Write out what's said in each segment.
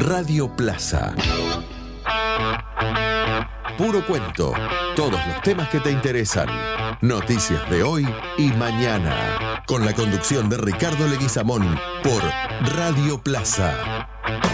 Radio Plaza. Puro cuento. Todos los temas que te interesan. Noticias de hoy y mañana. Con la conducción de Ricardo Leguizamón por Radio Plaza.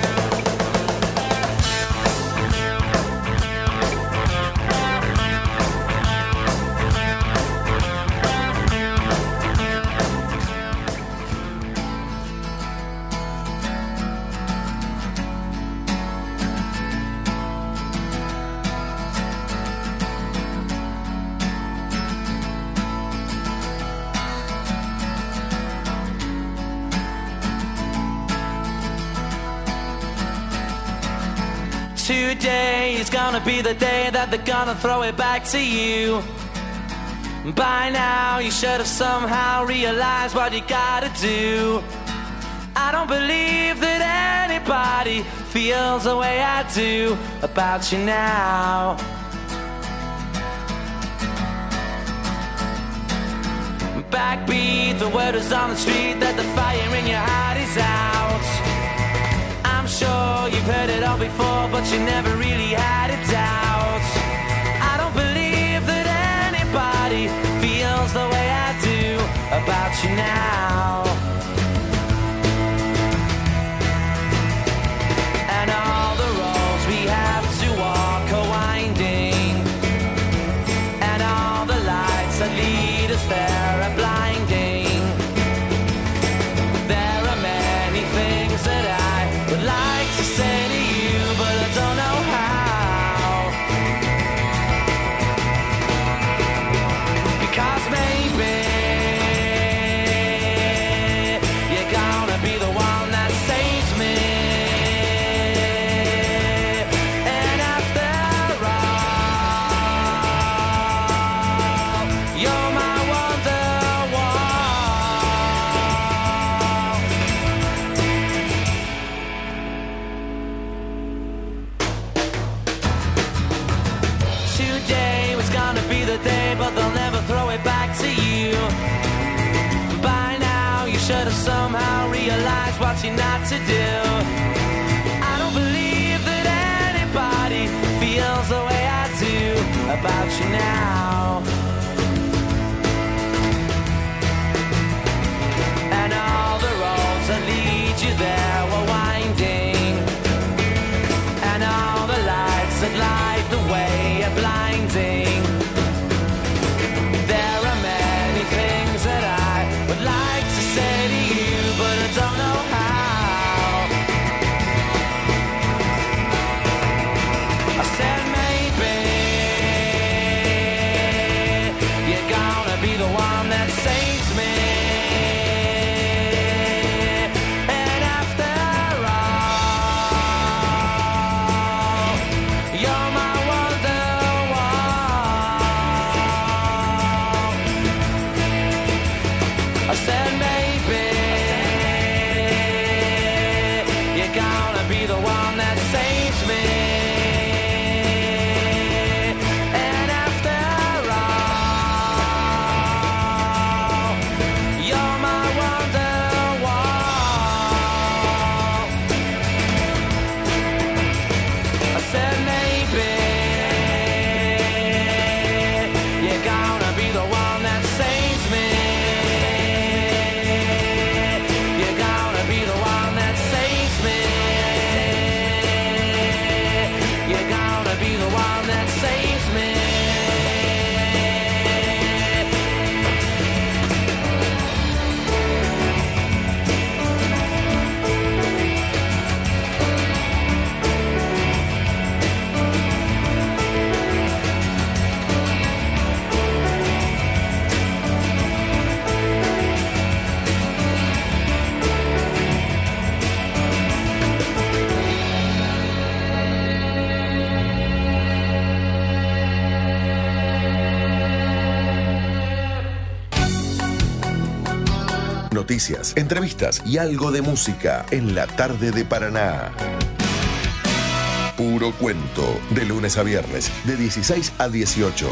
Today is gonna be the day that they're gonna throw it back to you. By now you should have somehow realized what you gotta do. I don't believe that anybody feels the way I do about you now. Backbeat, the word is on the street that the fire in your heart is out. I'm sure you've heard it all before, but you never really had a doubt. I don't believe that anybody feels the way I do about you now. And all the roads we have to walk are winding, and all the lights that lead us there are blinding. There are many things that I would like to say to you, but I don't know how. Because maybe you're gonna be the one that saves me. And after all, you're my Wonderwall. Today was gonna be the day, but they'll never throw it back to you. By now you should have somehow realized what you're not to do. I don't believe that anybody feels the way I do about you now. And all the roads that lead you there were winding, and all the lights that light the way are blinding. There are many things that I would like to say to you, but I don't know how. I said maybe you're gonna be the one that saves me. And after all, you're my Wonderwall. I said maybe you're gonna be the one that saves me. And after all, you're my Wonderwall. I said maybe you're gonna be the one that saves me. You're gonna be the one that saves me. You're gonna be the one that saves me. Noticias, entrevistas y algo de música en la tarde de Paraná. Puro cuento, de lunes a viernes, de 16 a 18.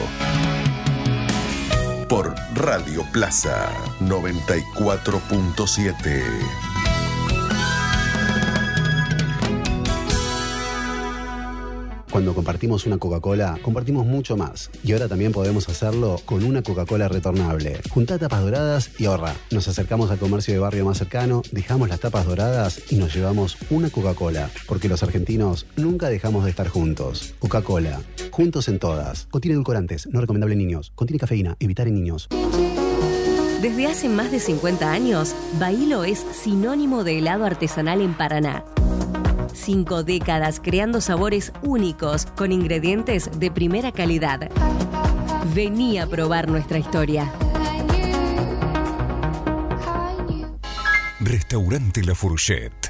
Por Radio Plaza 94.7. Cuando compartimos una Coca-Cola, compartimos mucho más. Y ahora también podemos hacerlo con una Coca-Cola retornable. Juntá tapas doradas y ahorra. Nos acercamos al comercio de barrio más cercano, dejamos las tapas doradas y nos llevamos una Coca-Cola. Porque los argentinos nunca dejamos de estar juntos. Coca-Cola. Juntos en todas. Contiene edulcorantes, no recomendable en niños. Contiene cafeína, evitar en niños. Desde hace más de 50 años, Bailo es sinónimo de helado artesanal en Paraná. 5 décadas creando sabores únicos con ingredientes de primera calidad. Vení a probar nuestra historia. Restaurante La Fourchette.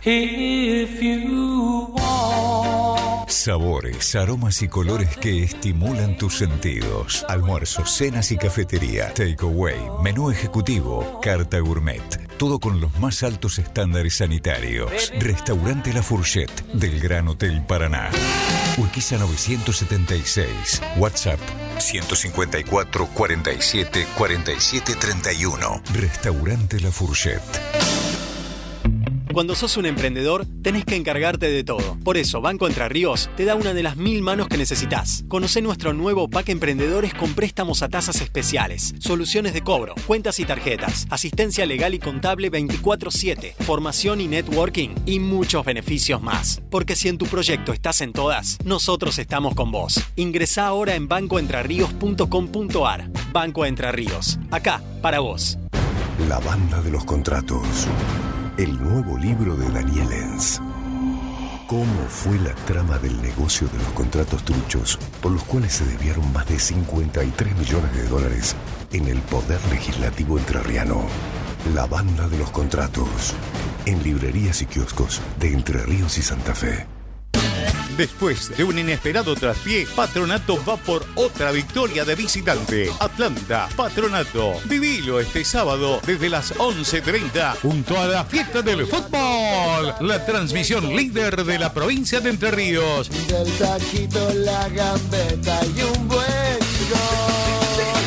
Sabores, aromas y colores que estimulan tus sentidos. Almuerzos, cenas y cafetería. Takeaway, menú ejecutivo, carta gourmet. Todo con los más altos estándares sanitarios. Restaurante La Fourchette del Gran Hotel Paraná. Urquiza 976. WhatsApp 154 47 47 31. Restaurante La Fourchette. Cuando sos un emprendedor, tenés que encargarte de todo. Por eso, Banco Entre Ríos te da una de las 1000 manos que necesitas. Conocé nuestro nuevo pack Emprendedores con préstamos a tasas especiales, soluciones de cobro, cuentas y tarjetas, asistencia legal y contable 24/7, formación y networking y muchos beneficios más. Porque si en tu proyecto estás en todas, nosotros estamos con vos. Ingresá ahora en bancoentrerríos.com.ar. Banco Entre Ríos. Acá, para vos. La banda de los contratos. El nuevo libro de Daniel Enz. ¿Cómo fue la trama del negocio de los contratos truchos por los cuales se desviaron más de 53 millones de dólares en el poder legislativo entrerriano? La banda de los contratos. En librerías y kioscos de Entre Ríos y Santa Fe. Después de un inesperado traspié, Patronato va por otra victoria de visitante. Atlanta, Patronato. Vivilo este sábado desde las 11:30 junto a la fiesta del fútbol. La transmisión líder de la provincia de Entre Ríos. Del taquito, la gambeta y un buen gol.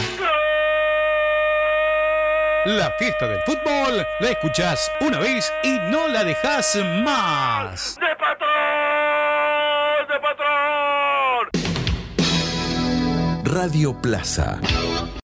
La fiesta del fútbol la escuchás una vez y no la dejás más. ¡De patrón! ¡De patrón! Radio Plaza